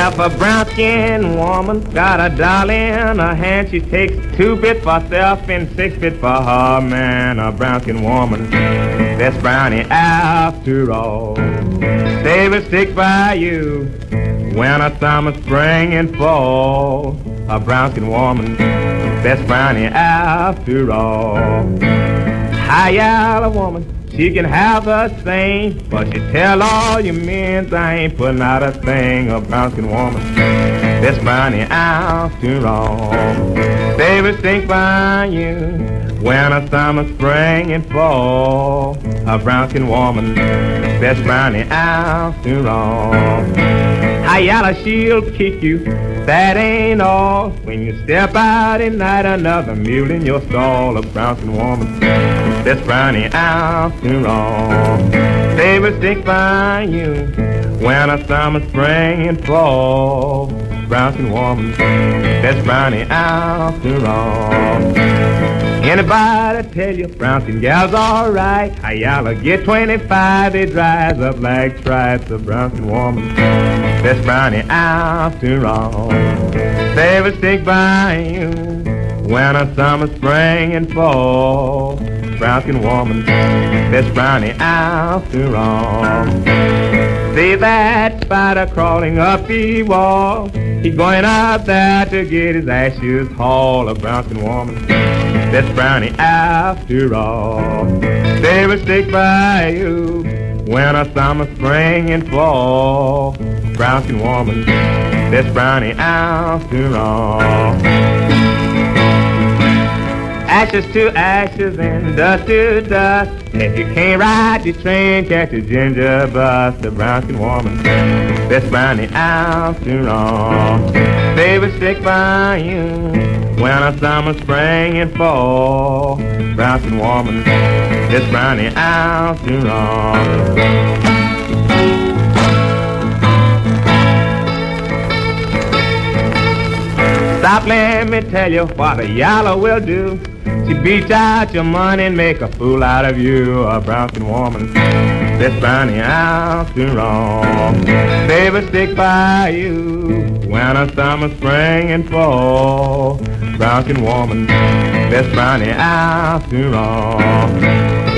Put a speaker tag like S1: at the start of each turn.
S1: If a brown-skinned woman's got a dollar in her hand, she takes 2 bits for herself and 6 bits for her man. A brown-skinned woman, that's brownie after all. They will stick by you winter, summer, spring, and fall. A brown-skinned woman, that's brownie after all. High yellow woman, she can have the same, but she tell all your men I ain't putting out a thing. A brown-skinned woman, that's brownie after all. They will stick by you winter, summer, spring, and fall. A brown-skinned woman, that's brownie after all. High yellow, she'll kick you, that ain't all. When you step out at night, another mule in your stall. A brown-skinned woman, that's brownie after all. They will stick by you winter, summer, spring, and fall. Brown-skinned woman, that's brownie after all. Anybody tell you brown-skinned gal's alright? High yellow, get 25, it dries up like stripes. A brown-skinned woman, that's brownie after all. They will stick by you winter, summer, spring, and fall. Brown-skinned woman, that's brownie after all. See that spider crawling up the wall? He's going out there to get his ashes hauled. A brown-skinned woman, that's brownie after all. They will stick by you winter, summer, spring, and fall. Brown-skinned woman, that's brownie after all. Ashes to ashes and dust to dust. If you can't ride the train, catch a ginger bus. The brown-skinned woman, that's brownie after all. They will stick by you winter, summer, spring, and fall. Brown-skinned woman, that's brownie after all. Stop, let me tell you what a yellow will do. She beats out your money and make a fool out of you. A brown-skinned woman, that's brownie after all. They will stick by you winter, summer, spring, and fall. Brown-skinned woman, that's brownie after all.